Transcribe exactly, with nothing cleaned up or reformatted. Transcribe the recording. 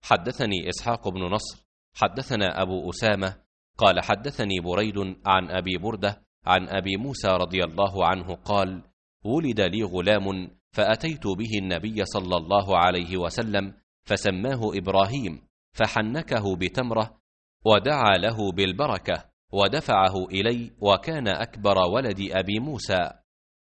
حدثني إسحاق بن نصر حدثنا أبو أسامة قال حدثني بريد عن أبي بردة عن أبي موسى رضي الله عنه قال: ولد لي غلام فأتيت به النبي صلى الله عليه وسلم فسماه إبراهيم، فحنكه بتمرة ودعا له بالبركة ودفعه إلي، وكان أكبر ولد أبي موسى.